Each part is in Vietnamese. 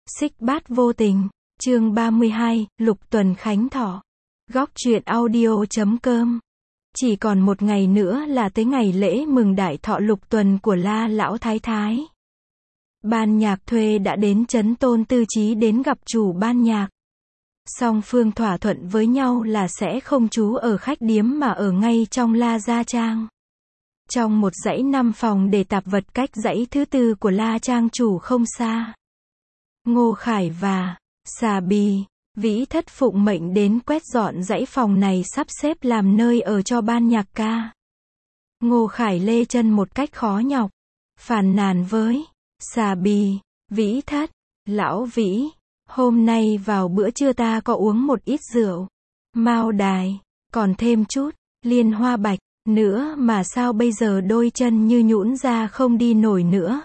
Xích Bát Vô Tình, chương 32, Lục Tuần Khánh Thọ. Góc truyện audio.com. Chỉ còn một ngày nữa là tới ngày lễ mừng đại thọ lục tuần của La Lão Thái Thái. Ban nhạc thuê đã đến trấn Tôn Tư Chí đến gặp chủ ban nhạc. Song phương thỏa thuận với nhau là sẽ không trú ở khách điếm mà ở ngay trong La Gia Trang. Trong một dãy 5 phòng để tạp vật cách dãy thứ tư của La Trang chủ không xa. Ngô Khải và Xà Bì, Vĩ Thất phụng mệnh đến quét dọn dãy phòng này sắp xếp làm nơi ở cho ban nhạc ca. Ngô Khải lê chân một cách khó nhọc, phàn nàn với Xà Bì, Vĩ Thất, lão Vĩ, hôm nay vào bữa trưa ta có uống một ít rượu, mao đài, còn thêm chút, liên hoa bạch, nữa mà sao bây giờ đôi chân như nhũn ra không đi nổi nữa.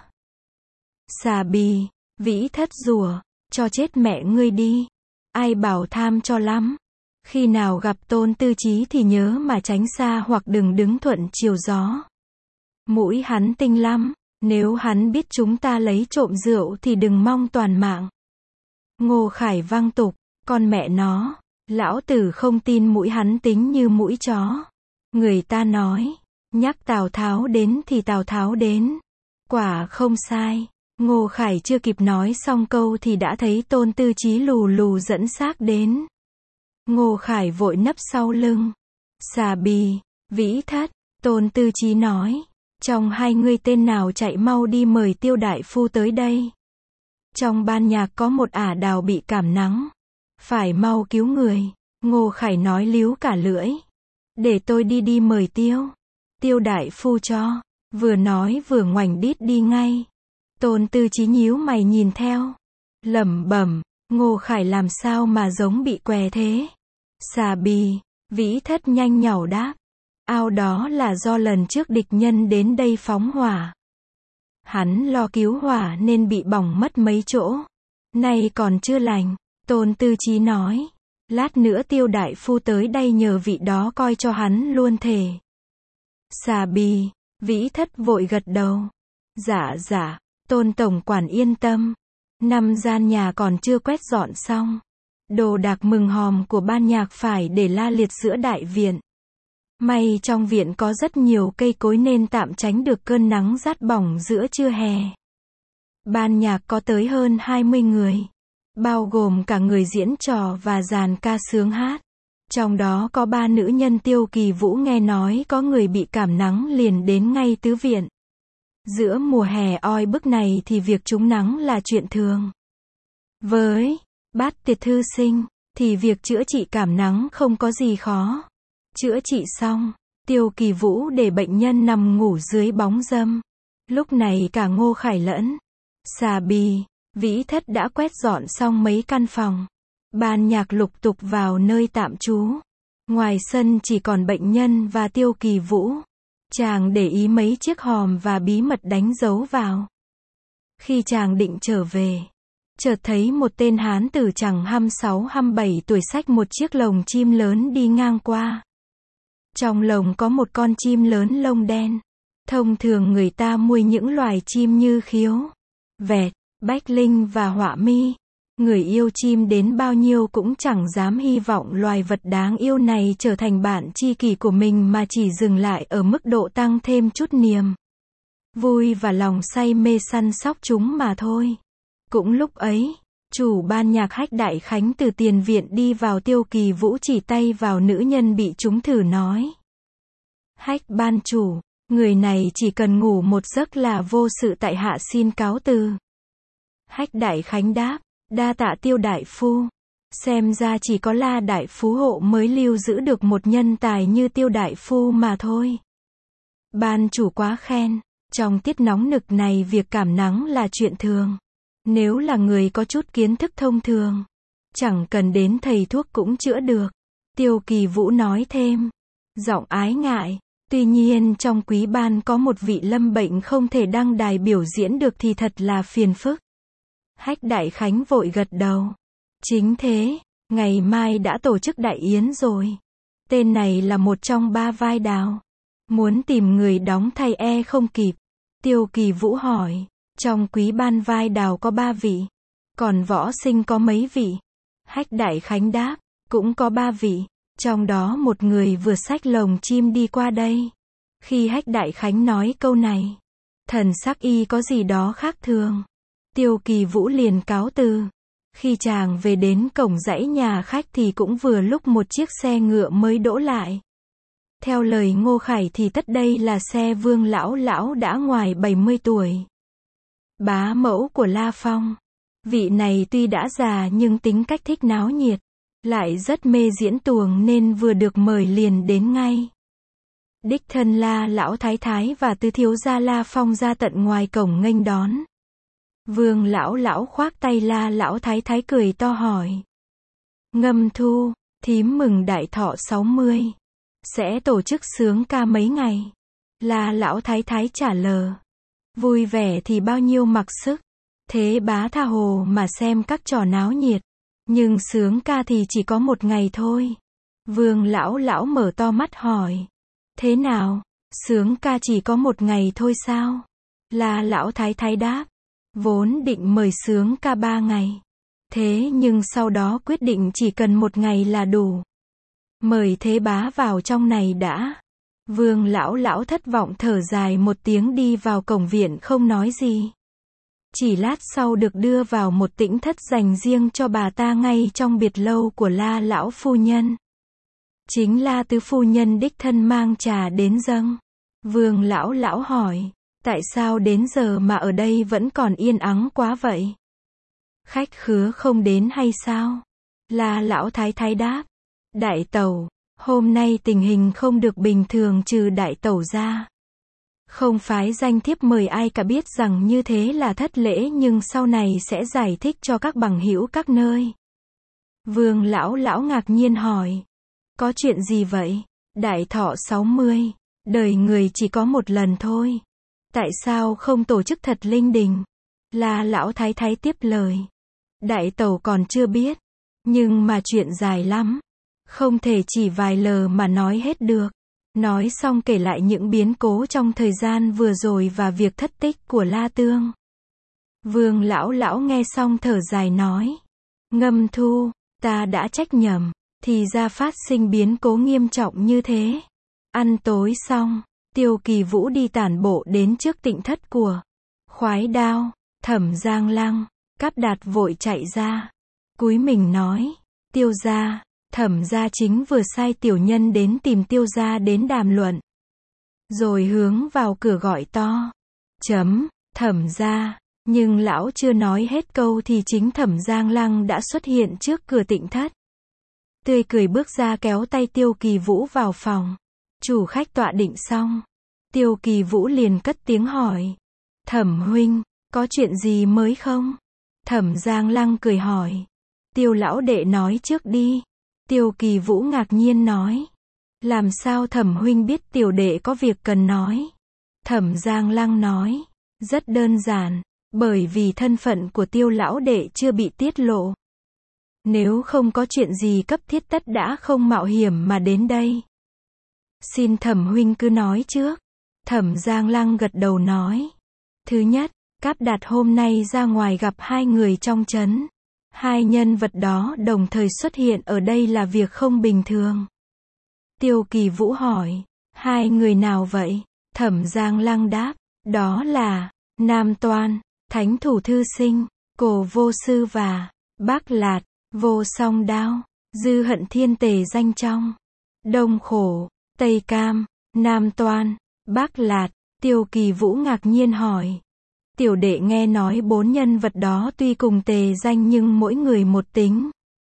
Xà Bì, Vĩ Thất rủa, cho chết mẹ ngươi đi, ai bảo tham cho lắm, khi nào gặp Tôn Tư Chí thì nhớ mà tránh xa hoặc đừng đứng thuận chiều gió. Mũi hắn tinh lắm, nếu hắn biết chúng ta lấy trộm rượu thì đừng mong toàn mạng. Ngô Khải văng tục, con mẹ nó, lão tử không tin mũi hắn tính như mũi chó. Người ta nói, nhắc Tào Tháo đến thì Tào Tháo đến. Quả không sai. Ngô Khải chưa kịp nói xong câu thì đã thấy Tôn Tư Chí lù lù dẫn xác đến. Ngô Khải vội nấp sau lưng Xà Bì, Vĩ Thất. Tôn Tư Chí nói, trong hai ngươi tên nào chạy mau đi mời Tiêu đại phu tới đây. Trong ban nhạc có một ả đào bị cảm nắng, phải mau cứu người. Ngô Khải nói líu cả lưỡi, để tôi đi mời Tiêu đại phu cho. Vừa nói vừa ngoảnh đít đi ngay. Tôn Tư Chí nhíu mày nhìn theo, lẩm bẩm, Ngô Khải làm sao mà giống bị què thế. Xà Bì, Vĩ Thất nhanh nhảu đáp, ao đó là do lần trước địch nhân đến đây phóng hỏa. Hắn lo cứu hỏa nên bị bỏng mất mấy chỗ, nay còn chưa lành. Tôn Tư Chí nói, lát nữa Tiêu đại phu tới đây nhờ vị đó coi cho hắn luôn thể. Xà Bì, Vĩ Thất vội gật đầu, dạ, Tôn tổng quản yên tâm. 5 gian nhà còn chưa quét dọn xong, đồ đạc mừng hòm của ban nhạc phải để la liệt giữa đại viện. May trong viện có rất nhiều cây cối nên tạm tránh được cơn nắng rát bỏng giữa trưa hè. Ban nhạc có tới hơn 20 người, bao gồm cả người diễn trò và dàn ca sướng hát. Trong đó có 3 nữ nhân Tiêu Kỳ Vũ nghe nói có người bị cảm nắng liền đến ngay tứ viện. Giữa mùa hè oi bức này thì việc trúng nắng là chuyện thường. Với Bát Tiệt thư sinh, thì việc chữa trị cảm nắng không có gì khó. Chữa trị xong, Tiêu Kỳ Vũ để bệnh nhân nằm ngủ dưới bóng râm. Lúc này cả Ngô Khải lẫn Xà Bì, Vĩ Thất đã quét dọn xong mấy căn phòng. Ban nhạc lục tục vào nơi tạm trú. Ngoài sân chỉ còn bệnh nhân và Tiêu Kỳ Vũ. Chàng để ý mấy chiếc hòm và bí mật đánh dấu vào. Khi chàng định trở về, chợt thấy một tên hán tử chằng 26-27 tuổi xách một chiếc lồng chim lớn đi ngang qua. Trong lồng có một con chim lớn lông đen. Thông thường người ta nuôi những loài chim như khiếu, vẹt, bách linh và họa mi. Người yêu chim đến bao nhiêu cũng chẳng dám hy vọng loài vật đáng yêu này trở thành bạn tri kỷ của mình mà chỉ dừng lại ở mức độ tăng thêm chút niềm vui và lòng say mê săn sóc chúng mà thôi. Cũng lúc ấy, chủ ban nhạc Hách Đại Khánh từ tiền viện đi vào. Tiêu Kỳ Vũ chỉ tay vào nữ nhân bị trúng thử nói, Hách ban chủ, người này chỉ cần ngủ một giấc là vô sự, tại hạ xin cáo từ. Hách Đại Khánh đáp, đa tạ Tiêu đại phu. Xem ra chỉ có La đại phú hộ mới lưu giữ được một nhân tài như Tiêu đại phu mà thôi. Ban chủ quá khen. Trong tiết nóng nực này việc cảm nắng là chuyện thường. Nếu là người có chút kiến thức thông thường, chẳng cần đến thầy thuốc cũng chữa được. Tiêu Kỳ Vũ nói thêm, giọng ái ngại. Tuy nhiên trong quý ban có một vị lâm bệnh không thể đăng đài biểu diễn được thì thật là phiền phức. Hách Đại Khánh vội gật đầu. Chính thế, ngày mai đã tổ chức đại yến rồi. Tên này là một trong 3 vai đào. Muốn tìm người đóng thay không kịp. Tiêu Kỳ Vũ hỏi, trong quý ban vai đào có 3 vị. Còn võ sinh có mấy vị? Hách Đại Khánh đáp, cũng có 3 vị. Trong đó một người vừa xách lồng chim đi qua đây. Khi Hách Đại Khánh nói câu này, thần sắc y có gì đó khác thường. Tiêu Kỳ Vũ liền cáo từ. Khi chàng về đến cổng dãy nhà khách thì cũng vừa lúc một chiếc xe ngựa mới đỗ lại. Theo lời Ngô Khải thì tất đây là xe Vương lão đã ngoài 70 tuổi. Bá mẫu của La Phong. Vị này tuy đã già nhưng tính cách thích náo nhiệt, lại rất mê diễn tuồng nên vừa được mời liền đến ngay. Đích thân La lão thái thái và tứ thiếu gia La Phong ra tận ngoài cổng nghênh đón. Vương lão khoác tay La lão thái thái cười to hỏi. Ngâm Thu, thím mừng đại thọ 60. Sẽ tổ chức sướng ca mấy ngày? La lão thái thái trả lời. Vui vẻ thì bao nhiêu mặc sức. Thế bá tha hồ mà xem các trò náo nhiệt. Nhưng sướng ca thì chỉ có 1 ngày thôi. Vương lão mở to mắt hỏi. Thế nào? Sướng ca chỉ có 1 ngày thôi sao? La lão thái thái đáp. Vốn định mời sướng ca 3 ngày. Thế nhưng sau đó quyết định chỉ cần 1 ngày là đủ. Mời thế bá vào trong này đã. Vương lão thất vọng thở dài một tiếng đi vào cổng viện không nói gì. Chỉ lát sau được đưa vào một tĩnh thất dành riêng cho bà ta ngay trong biệt lâu của La lão phu nhân. Chính La tứ phu nhân đích thân mang trà đến dâng. Vương lão hỏi, tại sao đến giờ mà ở đây vẫn còn yên ắng quá vậy? Khách khứa không đến hay sao? La lão thái thái đáp. Đại tẩu, hôm nay tình hình không được bình thường trừ đại tẩu ra. Không phái danh thiếp mời ai cả, biết rằng như thế là thất lễ nhưng sau này sẽ giải thích cho các bằng hữu các nơi. Vương lão ngạc nhiên hỏi. Có chuyện gì vậy? Đại thọ 60, đời người chỉ có 1 lần thôi. Tại sao không tổ chức thật linh đình? La lão thái thái tiếp lời. Đại tẩu còn chưa biết. Nhưng mà chuyện dài lắm. Không thể chỉ vài lời mà nói hết được. Nói xong kể lại những biến cố trong thời gian vừa rồi và việc thất tích của La Tương. Vương lão nghe xong thở dài nói. Ngâm Thu, ta đã trách nhầm. Thì ra phát sinh biến cố nghiêm trọng như thế. Ăn tối xong, Tiêu Kỳ Vũ đi tản bộ đến trước tịnh thất của Khoái Đao, Thẩm Giang Lăng. Cáp Đạt vội chạy ra. Cúi mình nói. Tiêu gia. Thẩm gia chính vừa sai tiểu nhân đến tìm Tiêu gia đến đàm luận. Rồi hướng vào cửa gọi to. Thẩm gia. Nhưng lão chưa nói hết câu thì chính Thẩm Giang Lăng đã xuất hiện trước cửa tịnh thất. Tươi cười bước ra kéo tay Tiêu Kỳ Vũ vào phòng. Chủ khách tọa định xong. Tiêu Kỳ Vũ liền cất tiếng hỏi. Thẩm huynh, có chuyện gì mới không? Thẩm Giang Lăng cười hỏi. Tiêu lão đệ nói trước đi. Tiêu Kỳ Vũ ngạc nhiên nói. Làm sao Thẩm huynh biết tiểu đệ có việc cần nói? Thẩm Giang Lăng nói. Rất đơn giản, bởi vì thân phận của Tiêu lão đệ chưa bị tiết lộ. Nếu không có chuyện gì cấp thiết tất đã không mạo hiểm mà đến đây. Xin Thẩm huynh cứ nói trước. Thẩm Giang Lăng gật đầu nói. Thứ nhất, Cáp Đạt hôm nay ra ngoài gặp 2 người trong trấn. 2 nhân vật đó đồng thời xuất hiện ở đây là việc không bình thường. Tiêu Kỳ Vũ hỏi. 2 người nào vậy? Thẩm Giang Lăng đáp. Đó là Nam Toan, Thánh Thủ Thư Sinh, Cổ Vô Sư và Bác Lạt, Vô Song Đao. Dư Hận Thiên tề danh trong Đông Khổ, Tây Cam, Nam Toan, Bác Lạt. Tiêu Kỳ Vũ ngạc nhiên hỏi. Tiểu đệ nghe nói 4 nhân vật đó tuy cùng tề danh nhưng mỗi người một tính.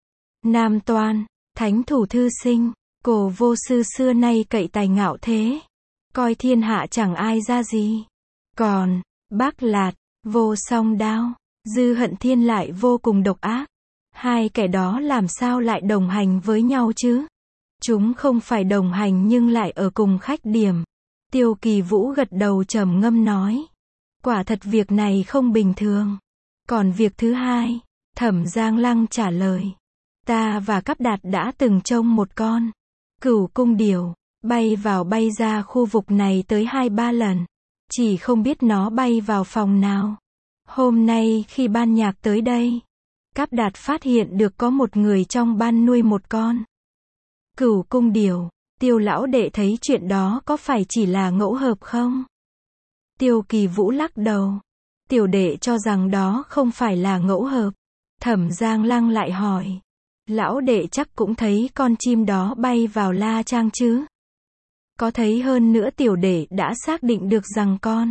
Nam Toan, Thánh Thủ Thư Sinh, Cổ Vô Sư xưa nay cậy tài ngạo thế, coi thiên hạ chẳng ai ra gì. Còn Bác Lạt, Vô Song Đao, Dư Hận Thiên lại vô cùng độc ác. 2 kẻ đó làm sao lại đồng hành với nhau chứ? Chúng không phải đồng hành nhưng lại ở cùng khách điểm. Tiêu Kỳ Vũ gật đầu trầm ngâm nói. Quả thật việc này không bình thường. Còn việc thứ hai, Thẩm Giang Lăng trả lời. Ta và Cáp Đạt đã từng trông một con Cửu Cung điểu, bay vào bay ra khu vực này tới 2-3 lần. Chỉ không biết nó bay vào phòng nào. Hôm nay khi ban nhạc tới đây, Cáp Đạt phát hiện được có một người trong ban nuôi một con cửu cung điểu. Tiêu lão đệ thấy chuyện đó có phải chỉ là ngẫu hợp không? Tiêu Kỳ Vũ lắc đầu. Tiểu đệ cho rằng đó không phải là ngẫu hợp. Thẩm Giang Lăng lại hỏi. Lão đệ chắc cũng thấy con chim đó bay vào La Trang chứ? Có thấy, hơn nữa tiểu đệ đã xác định được rằng con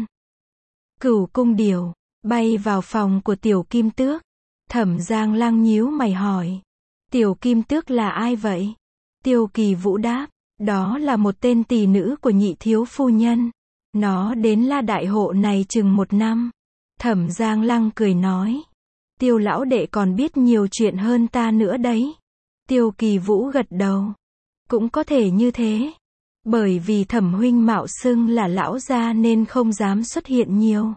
cửu cung điểu bay vào phòng của Tiểu Kim Tước. Thẩm Giang Lăng nhíu mày hỏi. Tiểu Kim Tước là ai vậy? Tiêu Kỳ Vũ đáp. Đó là một tên tỳ nữ của nhị thiếu phu nhân. Nó đến La Đại Hộ này chừng 1 năm. Thẩm Giang Lăng cười nói. Tiêu lão đệ còn biết nhiều chuyện hơn ta nữa đấy. Tiêu Kỳ Vũ gật đầu. Cũng có thể như thế. Bởi vì Thẩm huynh mạo xưng là lão gia nên không dám xuất hiện nhiều.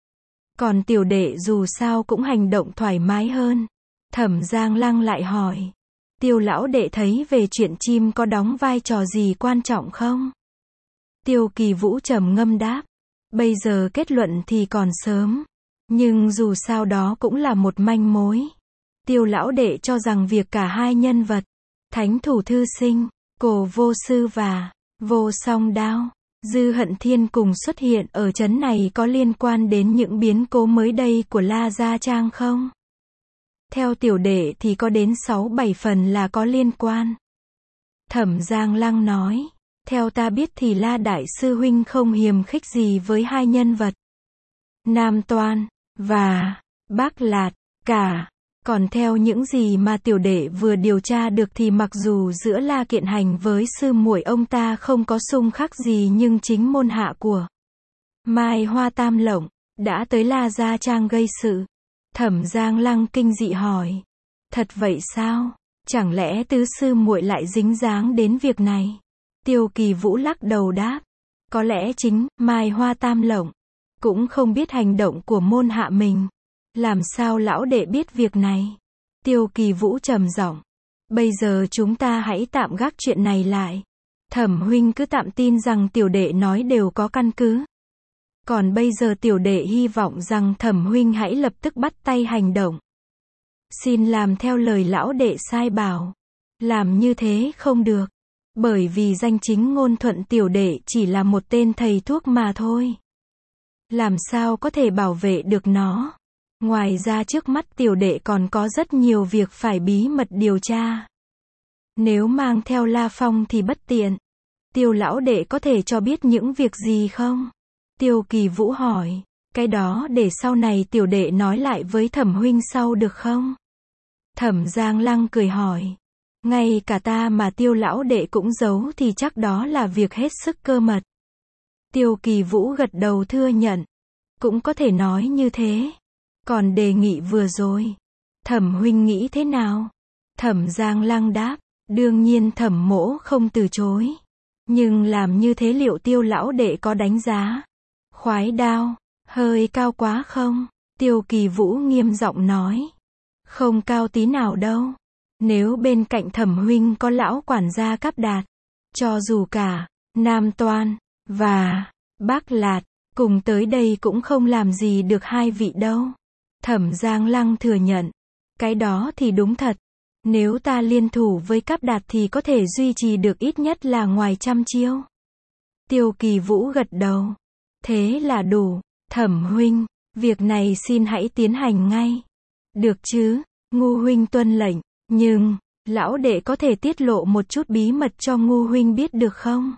Còn tiểu đệ dù sao cũng hành động thoải mái hơn. Thẩm Giang Lăng lại hỏi. Tiêu lão đệ thấy về chuyện chim có đóng vai trò gì quan trọng không? Tiêu Kỳ Vũ trầm ngâm đáp. Bây giờ kết luận thì còn sớm. Nhưng dù sao đó cũng là một manh mối. Tiêu lão đệ cho rằng việc cả hai nhân vật, Thánh Thủ Thư Sinh, Cổ Vô Sư và Vô Song Đao, Dư Hận Thiên cùng xuất hiện ở trấn này có liên quan đến những biến cố mới đây của La Gia Trang không? Theo tiểu đệ thì có đến 6-7 phần là có liên quan. Thẩm Giang Lăng nói. Theo ta biết thì La Đại Sư Huynh không hiềm khích gì với hai nhân vật Nam Toan và Bác Lạt cả. Còn theo những gì mà tiểu đệ vừa điều tra được thì mặc dù giữa La Kiện Hành với sư muội ông ta không có xung khắc gì, nhưng chính môn hạ của Mai Hoa Tam Lộng đã tới La Gia Trang gây sự. Thẩm Giang Lăng kinh dị hỏi. Thật vậy sao? Chẳng lẽ tứ sư muội lại dính dáng đến việc này? Tiêu Kỳ Vũ lắc đầu đáp. Có lẽ chính Mai Hoa Tam Lộng cũng không biết hành động của môn hạ mình. Làm sao lão đệ biết việc này? Tiêu Kỳ Vũ trầm giọng. Bây giờ chúng ta hãy tạm gác chuyện này lại. Thẩm huynh cứ tạm tin rằng tiểu đệ nói đều có căn cứ. Còn bây giờ tiểu đệ hy vọng rằng Thẩm huynh hãy lập tức bắt tay hành động. Xin làm theo lời lão đệ sai bảo. Làm như thế không được. Bởi vì danh chính ngôn thuận tiểu đệ chỉ là một tên thầy thuốc mà thôi. Làm sao có thể bảo vệ được nó? Ngoài ra trước mắt tiểu đệ còn có rất nhiều việc phải bí mật điều tra. Nếu mang theo La Phong thì bất tiện. Tiêu lão đệ có thể cho biết những việc gì không? Tiêu Kỳ Vũ hỏi. Cái đó để sau này tiểu đệ nói lại với Thẩm huynh sau được không? Thẩm Giang Lăng cười hỏi. Ngay cả ta mà Tiêu lão đệ cũng giấu thì chắc đó là việc hết sức cơ mật. Tiêu Kỳ Vũ gật đầu thưa nhận. Cũng có thể nói như thế. Còn đề nghị vừa rồi, Thẩm huynh nghĩ thế nào? Thẩm Giang Lăng đáp. Đương nhiên Thẩm mỗ không từ chối. Nhưng làm như thế liệu Tiêu lão đệ có đánh giá khoái đao hơi cao quá không? Tiêu Kỳ Vũ nghiêm giọng nói. Không cao tí nào đâu. Nếu bên cạnh Thẩm huynh có lão quản gia Cáp Đạt, cho dù cả Nam Toan và Bác Lạt cùng tới đây cũng không làm gì được hai vị đâu. Thẩm Giang Lăng thừa nhận. Cái đó thì đúng thật. Nếu ta liên thủ với Cáp Đạt thì có thể duy trì được ít nhất là ngoài 100 chiêu. Tiêu Kỳ Vũ gật đầu. Thế là đủ. Thẩm huynh, việc này xin hãy tiến hành ngay. Được chứ? Ngu huynh tuân lệnh. Nhưng, lão đệ có thể tiết lộ một chút bí mật cho Ngu huynh biết được không?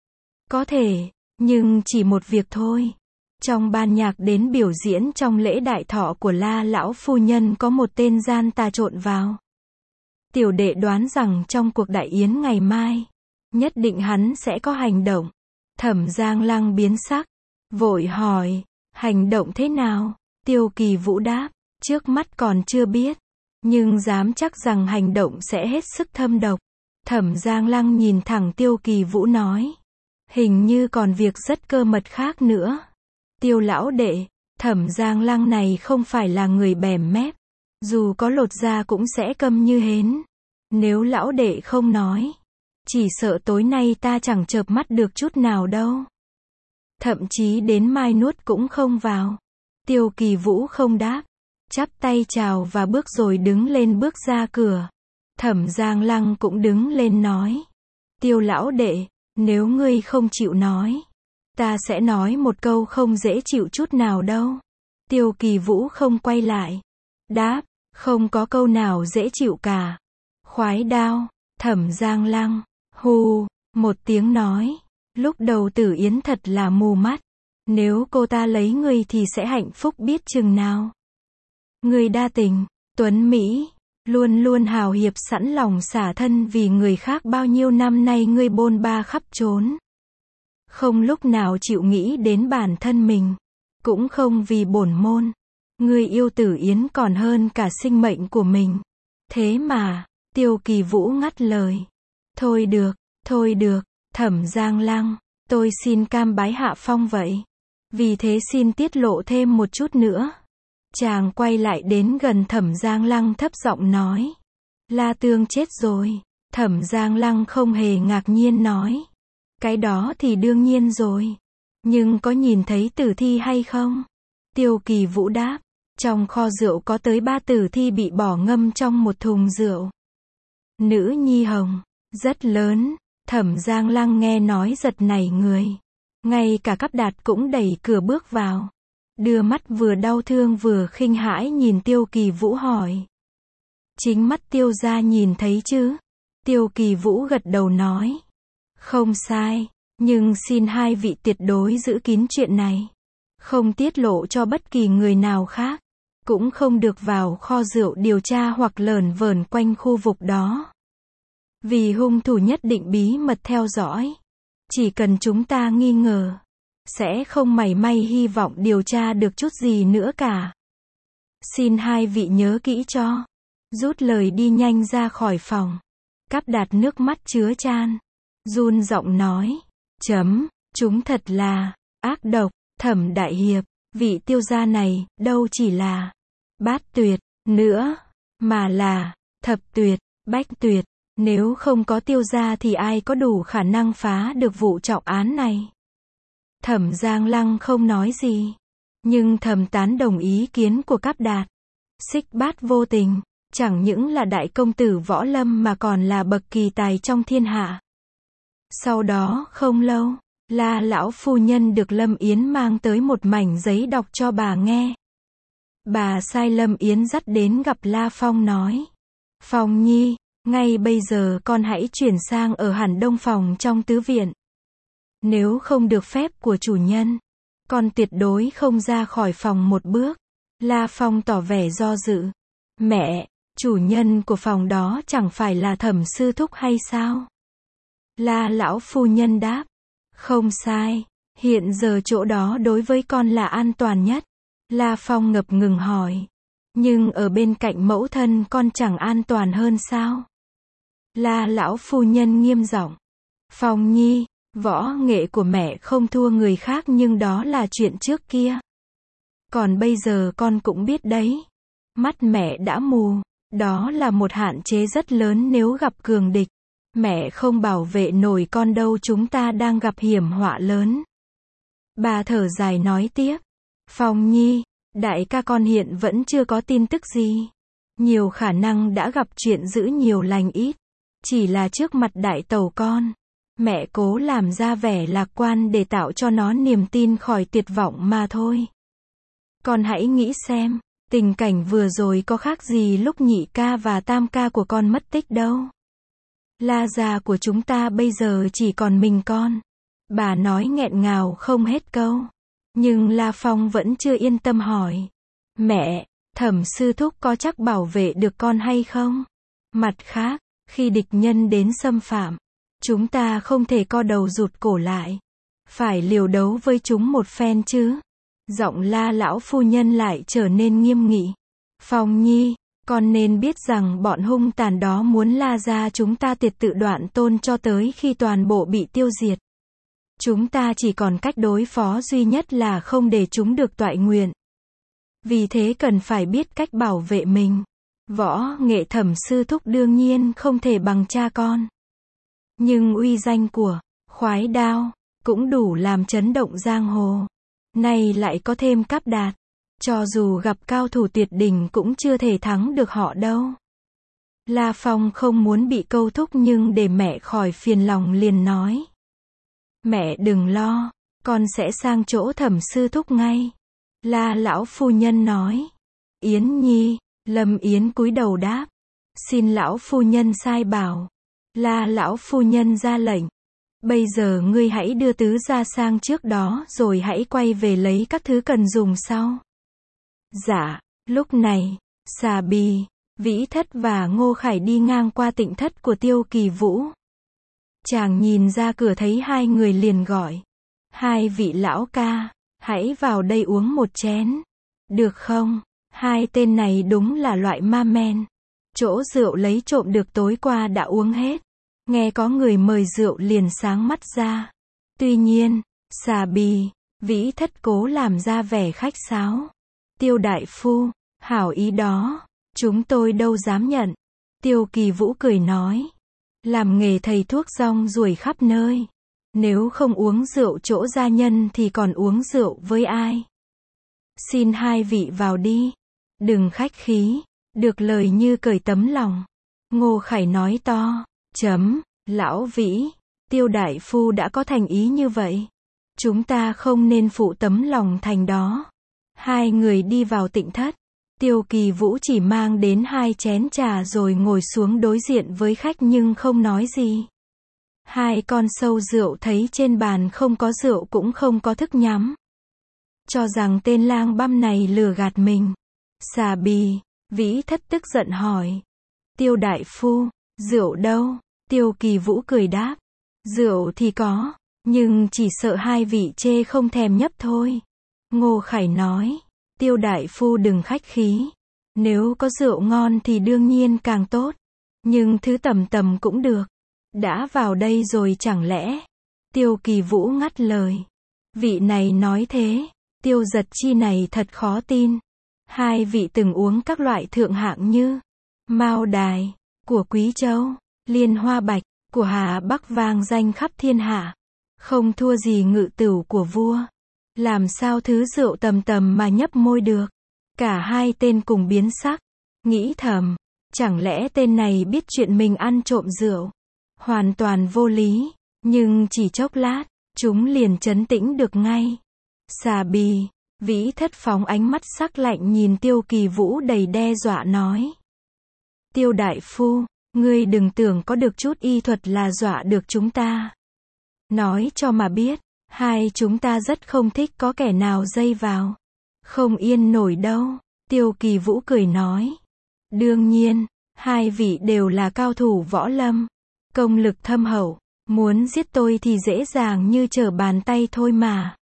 Có thể, nhưng chỉ một việc thôi. Trong ban nhạc đến biểu diễn trong lễ đại thọ của La lão phu nhân có một tên gian tà trộn vào. Tiểu đệ đoán rằng trong cuộc đại yến ngày mai, nhất định hắn sẽ có hành động. Thẩm Giang Lăng biến sắc, vội hỏi, hành động thế nào? Tiêu Kỳ Vũ đáp, trước mắt còn chưa biết, nhưng dám chắc rằng hành động sẽ hết sức thâm độc. Thẩm Giang Lăng nhìn thẳng Tiêu Kỳ Vũ nói, hình như còn việc rất cơ mật khác nữa. Tiêu lão đệ, Thẩm Giang Lăng này không phải là người bèm mép, dù có lột da cũng sẽ câm như hến. Nếu lão đệ không nói, chỉ sợ tối nay ta chẳng chợp mắt được chút nào đâu. Thậm chí đến mai nuốt cũng không vào. Tiêu Kỳ Vũ không đáp. chắp tay chào và bước rồi đứng lên bước ra cửa. Thẩm Giang Lăng cũng đứng lên nói. Tiêu lão đệ, nếu ngươi không chịu nói, ta sẽ nói một câu không dễ chịu chút nào đâu. Tiêu Kỳ Vũ không quay lại. Đáp, không có câu nào dễ chịu cả. Khoái đao. Thẩm Giang Lăng, hù, một tiếng nói. Lúc đầu Tử Yến thật là mù mắt. Nếu cô ta lấy ngươi thì sẽ hạnh phúc biết chừng nào. Ngươi đa tình, tuấn Mỹ, luôn luôn hào hiệp sẵn lòng xả thân vì người khác, bao nhiêu năm nay ngươi bôn ba khắp trốn. Không lúc nào chịu nghĩ đến bản thân mình, cũng không vì bổn môn. Ngươi yêu Tử Yến còn hơn cả sinh mệnh của mình. Thế mà, Tiêu Kỳ Vũ ngắt lời. Thôi được, Thẩm Giang Lăng, tôi xin cam bái hạ phong vậy. Vì thế xin tiết lộ thêm một chút nữa. Chàng quay lại đến gần Thẩm Giang Lăng thấp giọng nói. La Tương chết rồi. Thẩm Giang Lăng không hề ngạc nhiên nói. Cái đó thì đương nhiên rồi. Nhưng có nhìn thấy tử thi hay không? Tiêu Kỳ Vũ đáp. Trong kho rượu có tới 3 tử thi bị bỏ ngâm trong một thùng rượu. Nữ nhi hồng, rất lớn. Thẩm Giang Lăng nghe nói giật nảy người. Ngay cả Cáp Đạt cũng đẩy cửa bước vào. Đưa mắt vừa đau thương vừa khinh hãi nhìn Tiêu Kỳ Vũ hỏi. Chính mắt Tiêu gia nhìn thấy chứ? Tiêu Kỳ Vũ gật đầu nói. Không sai, nhưng xin hai vị tuyệt đối giữ kín chuyện này. Không tiết lộ cho bất kỳ người nào khác. Cũng không được vào kho rượu điều tra hoặc lởn vởn quanh khu vực đó. Vì hung thủ nhất định bí mật theo dõi. Chỉ cần chúng ta nghi ngờ, sẽ không mảy may hy vọng điều tra được chút gì nữa cả. Xin hai vị nhớ kỹ cho. Rút lời đi nhanh ra khỏi phòng. Cáp Đạt nước mắt chứa chan. Run giọng nói. Chúng thật là ác độc. Thẩm đại hiệp, vị Tiêu gia này đâu chỉ là bát tuyệt nữa, mà là thập tuyệt, bách tuyệt. Nếu không có Tiêu gia thì ai có đủ khả năng phá được vụ trọng án này? Thẩm Giang Lăng không nói gì, nhưng thầm tán đồng ý kiến của Cáp Đạt. Xích Bát vô tình, chẳng những là đại công tử võ lâm mà còn là bậc kỳ tài trong thiên hạ. Sau đó không lâu, La lão phu nhân được Lâm Yến mang tới một mảnh giấy đọc cho bà nghe. Bà sai Lâm Yến dắt đến gặp La Phong nói. Phong nhi, ngay bây giờ con hãy chuyển sang ở hẳn đông phòng trong tứ viện. Nếu không được phép của chủ nhân, con tuyệt đối không ra khỏi phòng một bước. La Phong tỏ vẻ do dự. Mẹ, chủ nhân của phòng đó chẳng phải là Thẩm sư thúc hay sao? La lão phu nhân đáp. Không sai, hiện giờ chỗ đó đối với con là an toàn nhất. La Phong ngập ngừng hỏi. Nhưng ở bên cạnh mẫu thân con chẳng an toàn hơn sao? La lão phu nhân nghiêm giọng. Phong nhi, võ nghệ của mẹ không thua người khác nhưng đó là chuyện trước kia. Còn bây giờ con cũng biết đấy. Mắt mẹ đã mù, đó là một hạn chế rất lớn nếu gặp cường địch. Mẹ không bảo vệ nổi con đâu, chúng ta đang gặp hiểm họa lớn. Bà thở dài nói tiếp. Phong nhi, đại ca con hiện vẫn chưa có tin tức gì. Nhiều khả năng đã gặp chuyện dữ nhiều lành ít. Chỉ là trước mặt đại tẩu con, mẹ cố làm ra vẻ lạc quan để tạo cho nó niềm tin khỏi tuyệt vọng mà thôi. Con hãy nghĩ xem, tình cảnh vừa rồi có khác gì lúc nhị ca và tam ca của con mất tích đâu. La gia của chúng ta bây giờ chỉ còn mình con. Bà nói nghẹn ngào không hết câu. Nhưng La Phong vẫn chưa yên tâm hỏi. Mẹ, Thẩm sư thúc có chắc bảo vệ được con hay không? Mặt khác, khi địch nhân đến xâm phạm, chúng ta không thể co đầu rụt cổ lại. Phải liều đấu với chúng một phen chứ. Giọng La lão phu nhân lại trở nên nghiêm nghị. Phong nhi, con nên biết rằng bọn hung tàn đó muốn La gia chúng ta tuyệt tự đoạn tôn cho tới khi toàn bộ bị tiêu diệt. Chúng ta chỉ còn cách đối phó duy nhất là không để chúng được toại nguyện. Vì thế cần phải biết cách bảo vệ mình. Võ nghệ Thẩm sư thúc đương nhiên không thể bằng cha con. Nhưng uy danh của khoái đao cũng đủ làm chấn động giang hồ. Nay lại có thêm Cáp Đạt. Cho dù gặp cao thủ tuyệt đỉnh cũng chưa thể thắng được họ đâu. La Phong không muốn bị câu thúc nhưng để mẹ khỏi phiền lòng liền nói. Mẹ đừng lo, con sẽ sang chỗ Thẩm sư thúc ngay. La lão phu nhân nói. Yến Nhi, Lâm Yến cúi đầu đáp. Xin lão phu nhân sai bảo. La lão phu nhân ra lệnh. Bây giờ ngươi hãy đưa tứ gia sang trước đó rồi hãy quay về lấy các thứ cần dùng sau. Dạ, lúc này, Xà Bì, Vĩ Thất và Ngô Khải đi ngang qua tịnh thất của Tiêu Kỳ Vũ. Chàng nhìn ra cửa thấy hai người liền gọi. Hai vị lão ca, hãy vào đây uống một chén. Được không? Hai tên này đúng là loại ma men. Chỗ rượu lấy trộm được tối qua đã uống hết. Nghe có người mời rượu liền sáng mắt ra. Tuy nhiên, Xà Bì, Vĩ Thất cố làm ra vẻ khách sáo. Tiêu đại phu, hảo ý đó, chúng tôi đâu dám nhận. Tiêu Kỳ Vũ cười nói. Làm nghề thầy thuốc rong ruổi khắp nơi. Nếu không uống rượu chỗ gia nhân thì còn uống rượu với ai? Xin hai vị vào đi. Đừng khách khí, được lời như cởi tấm lòng. Ngô Khải nói to. Lão Vĩ, Tiêu đại phu đã có thành ý như vậy. Chúng ta không nên phụ tấm lòng thành đó. Hai người đi vào tịnh thất. Tiêu Kỳ Vũ chỉ mang đến 2 chén trà rồi ngồi xuống đối diện với khách nhưng không nói gì. Hai con sâu rượu thấy trên bàn không có rượu cũng không có thức nhắm. Cho rằng tên lang băm này lừa gạt mình. Xà Bì, Vĩ Thất tức giận hỏi. Tiêu đại phu, rượu đâu? Tiêu Kỳ Vũ cười đáp. Rượu thì có, nhưng chỉ sợ hai vị chê không thèm nhấp thôi. Ngô Khải nói. Tiêu đại phu đừng khách khí. Nếu có rượu ngon thì đương nhiên càng tốt. Nhưng thứ tầm tầm cũng được. Đã vào đây rồi chẳng lẽ? Tiêu Kỳ Vũ ngắt lời. Vị này nói thế. Tiêu Giật Chi này thật khó tin. Hai vị từng uống các loại thượng hạng như Mao Đài, của Quý Châu, Liên Hoa Bạch, của Hà Bắc vang danh khắp thiên hạ. Không thua gì ngự tửu của vua. Làm sao thứ rượu tầm tầm mà nhấp môi được? Cả hai tên cùng biến sắc. Nghĩ thầm, chẳng lẽ tên này biết chuyện mình ăn trộm rượu? Hoàn toàn vô lý. Nhưng chỉ chốc lát, chúng liền trấn tĩnh được ngay. Xà Bì, Vĩ Thất phóng ánh mắt sắc lạnh nhìn Tiêu Kỳ Vũ đầy đe dọa nói. Tiêu đại phu, ngươi đừng tưởng có được chút y thuật là dọa được chúng ta. Nói cho mà biết, hai chúng ta rất không thích có kẻ nào dây vào. Không yên nổi đâu. Tiêu Kỳ Vũ cười nói. Đương nhiên, hai vị đều là cao thủ võ lâm. Công lực thâm hậu. Muốn giết tôi thì dễ dàng như trở bàn tay thôi mà.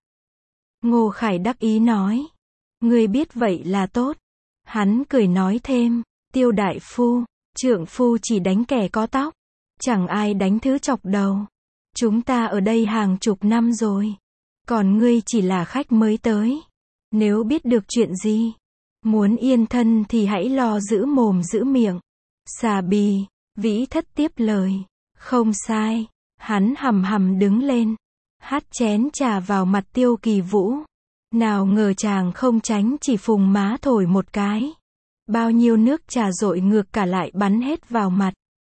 Ngô Khải đắc ý nói. Ngươi biết vậy là tốt. Hắn cười nói thêm. Tiêu đại phu, trượng phu chỉ đánh kẻ có tóc. Chẳng ai đánh thứ chọc đầu. Chúng ta ở đây hàng chục năm rồi. Còn ngươi chỉ là khách mới tới. Nếu biết được chuyện gì, muốn yên thân thì hãy lo giữ mồm giữ miệng. Xà Bì, Vĩ Thất tiếp lời. Không sai. Hắn hầm hầm đứng lên. Hắt chén trà vào mặt Tiêu Kỳ Vũ. Nào ngờ chàng không tránh chỉ phùng má thổi một cái. Bao nhiêu nước trà dội ngược cả lại bắn hết vào mặt.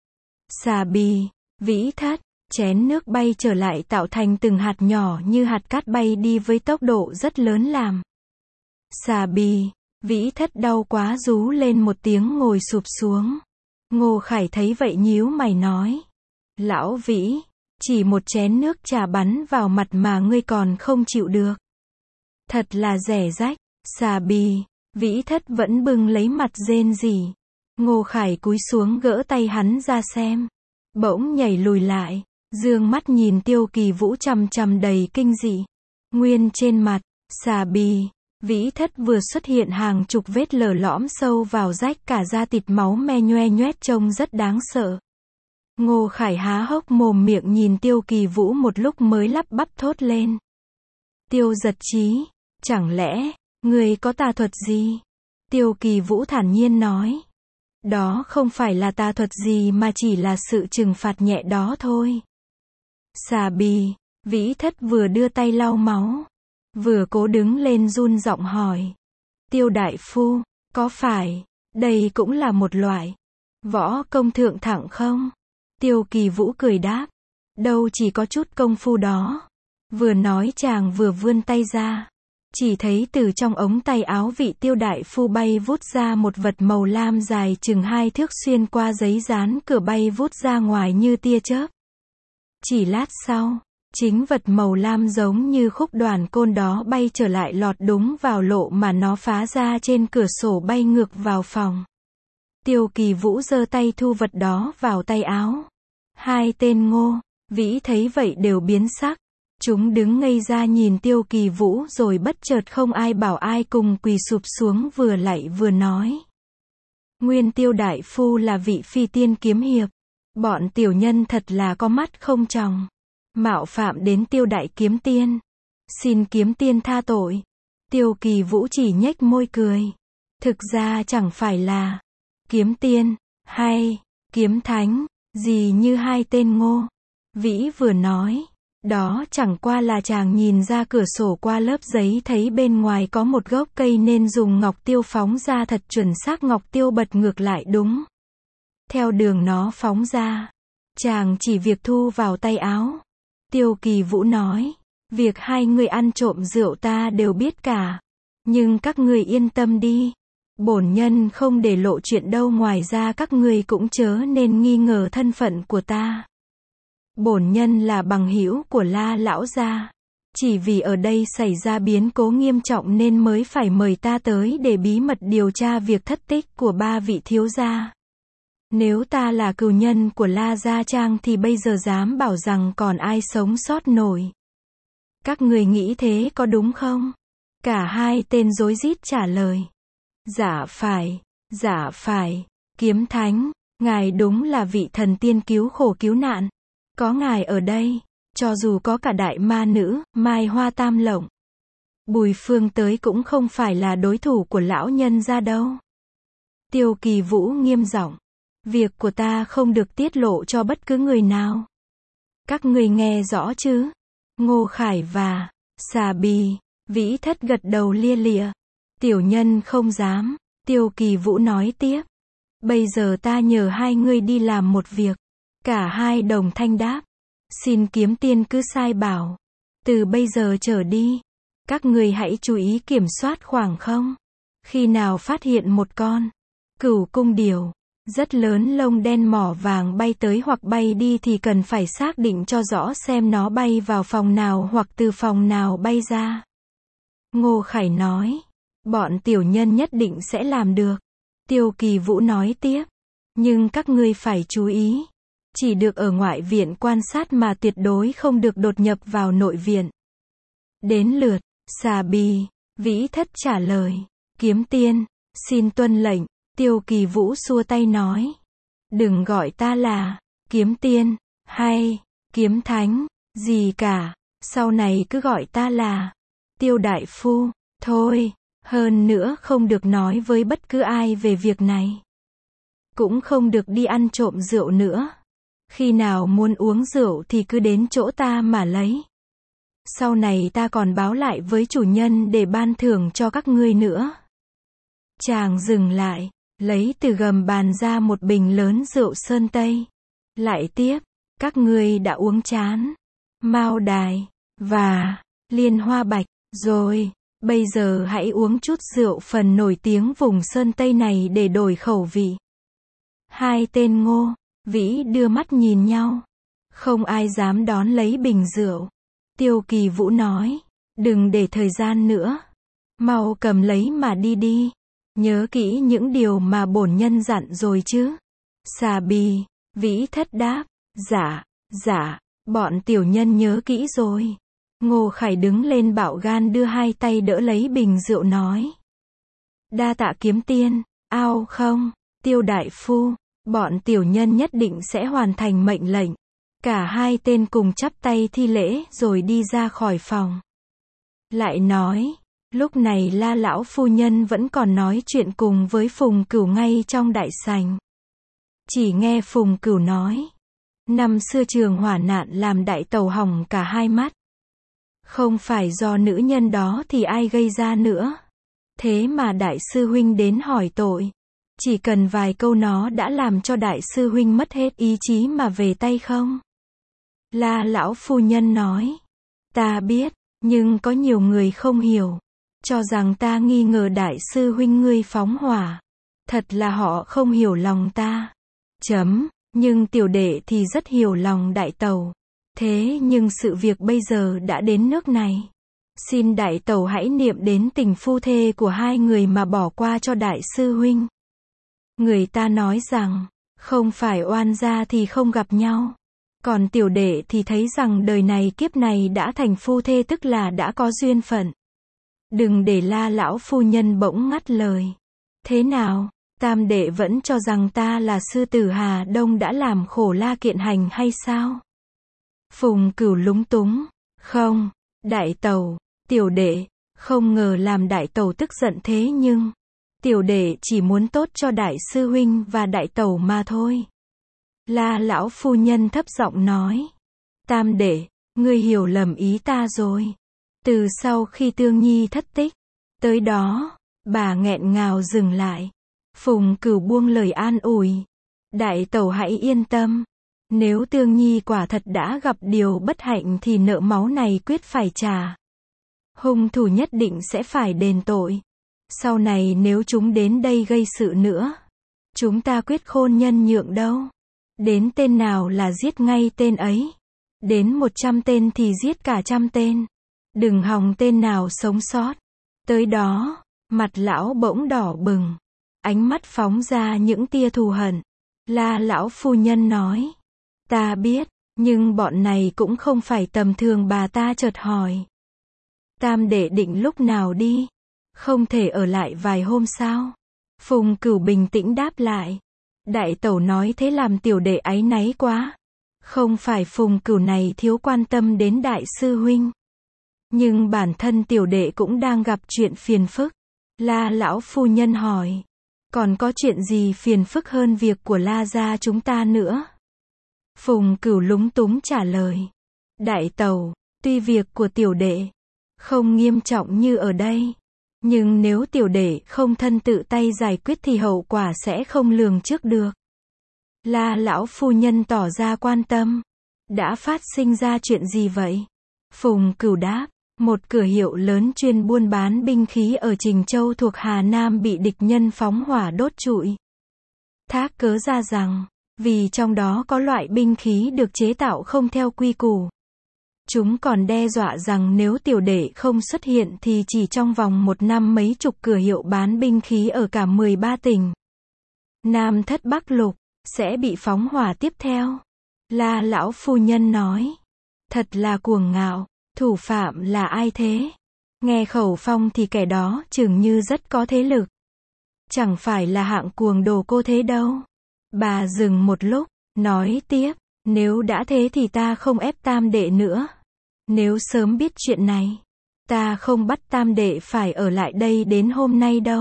Xà Bì, Vĩ Thất. Chén nước bay trở lại tạo thành từng hạt nhỏ như hạt cát bay đi với tốc độ rất lớn làm. Xà Bì, Vĩ Thất đau quá rú lên một tiếng ngồi sụp xuống. Ngô Khải thấy vậy nhíu mày nói. Lão Vĩ, chỉ một chén nước trà bắn vào mặt mà ngươi còn không chịu được. Thật là rẻ rách. Xà Bì, Vĩ Thất vẫn bưng lấy mặt rên rỉ. Ngô Khải cúi xuống gỡ tay hắn ra xem. Bỗng nhảy lùi lại. Dương mắt nhìn Tiêu Kỳ Vũ chằm chằm đầy kinh dị. Nguyên trên mặt, Xà Bì, Vĩ Thất vừa xuất hiện hàng chục vết lở lõm sâu vào rách cả da thịt máu me nhoe nhoét trông rất đáng sợ. Ngô Khải há hốc mồm miệng nhìn Tiêu Kỳ Vũ một lúc mới lắp bắp thốt lên. Tiêu Giật Chí, chẳng lẽ, ngươi có tà thuật gì? Tiêu Kỳ Vũ thản nhiên nói. Đó không phải là tà thuật gì mà chỉ là sự trừng phạt nhẹ đó thôi. Xà Bì, Vĩ Thất vừa đưa tay lau máu, vừa cố đứng lên run giọng hỏi. Tiêu đại phu, có phải, đây cũng là một loại võ công thượng thẳng không? Tiêu Kỳ Vũ cười đáp, đâu chỉ có chút công phu đó. Vừa nói chàng vừa vươn tay ra. Chỉ thấy từ trong ống tay áo vị Tiêu đại phu bay vút ra một vật màu lam dài chừng 2 thước xuyên qua giấy dán cửa bay vút ra ngoài như tia chớp. Chỉ lát sau, chính vật màu lam giống như khúc đoàn côn đó bay trở lại lọt đúng vào lỗ mà nó phá ra trên cửa sổ bay ngược vào phòng. Tiêu Kỳ Vũ giơ tay thu vật đó vào tay áo. Hai tên Ngô, Vĩ thấy vậy đều biến sắc. Chúng đứng ngây ra nhìn Tiêu Kỳ Vũ rồi bất chợt không ai bảo ai cùng quỳ sụp xuống vừa lạy vừa nói. Nguyên Tiêu đại phu là vị phi tiên kiếm hiệp. Bọn tiểu nhân thật là có mắt không tròng. Mạo phạm đến Tiêu đại kiếm tiên. Xin kiếm tiên tha tội. Tiêu Kỳ Vũ chỉ nhếch môi cười. Thực ra chẳng phải là kiếm tiên, hay kiếm thánh, gì như hai tên Ngô, Vĩ vừa nói. Đó chẳng qua là chàng nhìn ra cửa sổ qua lớp giấy thấy bên ngoài có một gốc cây nên dùng ngọc tiêu phóng ra thật chuẩn xác, ngọc tiêu bật ngược lại đúng theo đường nó phóng ra. Chàng chỉ việc thu vào tay áo. Tiêu Kỳ Vũ nói, việc hai người ăn trộm rượu ta đều biết cả. Nhưng các người yên tâm đi. Bổn nhân không để lộ chuyện đâu, ngoài ra các người cũng chớ nên nghi ngờ thân phận của ta. Bổn nhân là bằng hữu của La lão gia. Chỉ vì ở đây xảy ra biến cố nghiêm trọng nên mới phải mời ta tới để bí mật điều tra việc thất tích của ba vị thiếu gia. Nếu ta là cừu nhân của La Gia Trang thì bây giờ dám bảo rằng còn ai sống sót nổi. Các người nghĩ thế có đúng không? Cả hai tên rối rít trả lời. Dạ phải, kiếm thánh, ngài đúng là vị thần tiên cứu khổ cứu nạn. Có ngài ở đây, cho dù có cả đại ma nữ, Mai Hoa Tam Lộng, Bùi Phương tới cũng không phải là đối thủ của lão nhân gia đâu. Tiêu Kỳ Vũ nghiêm giọng, việc của ta không được tiết lộ cho bất cứ người nào. Các người nghe rõ chứ? Ngô Khải và Xà Bì, Vĩ Thất gật đầu lia lịa. Tiểu nhân không dám. Tiêu Kỳ Vũ nói tiếp. Bây giờ ta nhờ hai ngươi đi làm một việc. Cả hai đồng thanh đáp. Xin kiếm tiên cứ sai bảo. Từ bây giờ trở đi, các ngươi hãy chú ý kiểm soát khoảng không. Khi nào phát hiện một con cửu cung điểu rất lớn lông đen mỏ vàng bay tới hoặc bay đi thì cần phải xác định cho rõ xem nó bay vào phòng nào hoặc từ phòng nào bay ra. Ngô Khải nói. Bọn tiểu nhân nhất định sẽ làm được. Tiêu Kỳ Vũ nói tiếp. Nhưng các ngươi phải chú ý. Chỉ được ở ngoại viện quan sát mà tuyệt đối không được đột nhập vào nội viện. Đến lượt Xà Bì, Vĩ Thất trả lời. Kiếm tiên, xin tuân lệnh. Tiêu Kỳ Vũ xua tay nói. Đừng gọi ta là kiếm tiên, hay kiếm thánh, gì cả. Sau này cứ gọi ta là Tiêu đại phu, thôi. Hơn nữa không được nói với bất cứ ai về việc này. Cũng không được đi ăn trộm rượu nữa. Khi nào muốn uống rượu thì cứ đến chỗ ta mà lấy. Sau này ta còn báo lại với chủ nhân để ban thưởng cho các ngươi nữa. Chàng dừng lại, lấy từ gầm bàn ra một bình lớn rượu Sơn Tây. Lại tiếp, các ngươi đã uống chán Mao Đài và Liên Hoa Bạch rồi. Bây giờ hãy uống chút rượu phần nổi tiếng vùng Sơn Tây này để đổi khẩu vị. Hai tên Ngô, Vĩ đưa mắt nhìn nhau. Không ai dám đón lấy bình rượu. Tiêu Kỳ Vũ nói. Đừng để thời gian nữa. Mau cầm lấy mà đi đi. Nhớ kỹ những điều mà bổn nhân dặn rồi chứ. Xà Bì, Vĩ Thất đáp. Dạ, bọn tiểu nhân nhớ kỹ rồi. Ngô Khải đứng lên bạo gan đưa hai tay đỡ lấy bình rượu nói. Đa tạ kiếm tiên, ao không, Tiêu đại phu, bọn tiểu nhân nhất định sẽ hoàn thành mệnh lệnh. Cả hai tên cùng chắp tay thi lễ rồi đi ra khỏi phòng. Lại nói, lúc này La lão phu nhân vẫn còn nói chuyện cùng với Phùng Cửu ngay trong đại sảnh. Chỉ nghe Phùng Cửu nói. Năm xưa trường hỏa nạn làm đại tàu hỏng cả hai mắt. Không phải do nữ nhân đó thì ai gây ra nữa. Thế mà đại sư huynh đến hỏi tội. Chỉ cần vài câu nó đã làm cho đại sư huynh mất hết ý chí mà về tay không? La lão phu nhân nói. Ta biết, nhưng có nhiều người không hiểu. Cho rằng ta nghi ngờ đại sư huynh ngươi phóng hỏa. Thật là họ không hiểu lòng ta. Nhưng tiểu đệ thì rất hiểu lòng đại tẩu. Thế nhưng sự việc bây giờ đã đến nước này. Xin đại tẩu hãy niệm đến tình phu thê của hai người mà bỏ qua cho đại sư huynh. Người ta nói rằng, không phải oan gia thì không gặp nhau. Còn tiểu đệ thì thấy rằng đời này kiếp này đã thành phu thê tức là đã có duyên phận. Đừng để La lão phu nhân bỗng ngắt lời. Thế nào, tam đệ vẫn cho rằng ta là sư tử Hà Đông đã làm khổ La kiện hành hay sao? Phùng Cửu lúng túng. Không, đại tẩu, tiểu đệ, không ngờ làm đại tẩu tức giận thế nhưng, tiểu đệ chỉ muốn tốt cho đại sư huynh và đại tẩu mà thôi. La lão phu nhân thấp giọng nói. Tam đệ, ngươi hiểu lầm ý ta rồi. Từ sau khi Tương Nhi thất tích, tới đó, bà nghẹn ngào dừng lại. Phùng Cửu buông lời an ủi. Đại tẩu hãy yên tâm. Nếu Tương Nhi quả thật đã gặp điều bất hạnh thì nợ máu này quyết phải trả. Hung thủ nhất định sẽ phải đền tội. Sau này nếu chúng đến đây gây sự nữa, chúng ta quyết khôn nhân nhượng đâu. Đến tên nào là giết ngay tên ấy. Đến 100 tên thì giết cả 100 tên. Đừng hòng tên nào sống sót. Tới đó, mặt lão bỗng đỏ bừng. Ánh mắt phóng ra những tia thù hận. La lão phu nhân nói. Ta biết, nhưng bọn này cũng không phải tầm thường. Bà ta chợt hỏi. Tam đệ định lúc nào đi? Không thể ở lại vài hôm sao? Phùng Cửu bình tĩnh đáp lại. Đại tẩu nói thế làm tiểu đệ áy náy quá. Không phải Phùng Cửu này thiếu quan tâm đến đại sư huynh. Nhưng bản thân tiểu đệ cũng đang gặp chuyện phiền phức. La lão phu nhân hỏi. Còn có chuyện gì phiền phức hơn việc của La gia chúng ta nữa? Phùng Cửu lúng túng trả lời. Đại tẩu, tuy việc của tiểu đệ không nghiêm trọng như ở đây, nhưng nếu tiểu đệ không thân tự tay giải quyết thì hậu quả sẽ không lường trước được. La lão phu nhân tỏ ra quan tâm. Đã phát sinh ra chuyện gì vậy? Phùng Cửu đáp. Một cửa hiệu lớn chuyên buôn bán binh khí ở Trình Châu thuộc Hà Nam bị địch nhân phóng hỏa đốt trụi. Thác cớ ra rằng, vì trong đó có loại binh khí được chế tạo không theo quy củ. Chúng còn đe dọa rằng nếu tiểu đệ không xuất hiện thì chỉ trong vòng 1 năm mấy chục cửa hiệu bán binh khí ở cả 13 tỉnh Nam Thất Bắc Lục sẽ bị phóng hỏa tiếp theo. La lão phu nhân nói. Thật là cuồng ngạo. Thủ phạm là ai thế? Nghe khẩu phong thì kẻ đó chừng như rất có thế lực. Chẳng phải là hạng cuồng đồ cô thế đâu. Bà dừng một lúc, nói tiếp. Nếu đã thế thì ta không ép tam đệ nữa. Nếu sớm biết chuyện này, ta không bắt tam đệ phải ở lại đây đến hôm nay đâu.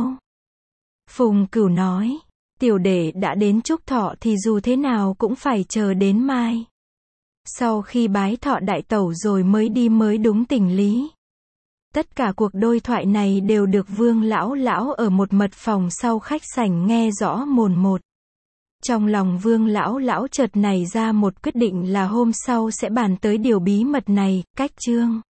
Phùng Cửu nói. Tiểu đệ đã đến chúc thọ thì dù thế nào cũng phải chờ đến mai. Sau khi bái thọ đại tẩu rồi mới đi mới đúng tình lý. Tất cả cuộc đối thoại này đều được Vương lão ở một mật phòng sau khách sảnh nghe rõ mồn một. Trong lòng Vương lão chợt nảy ra một quyết định là hôm sau sẽ bàn tới điều bí mật này. Cách chương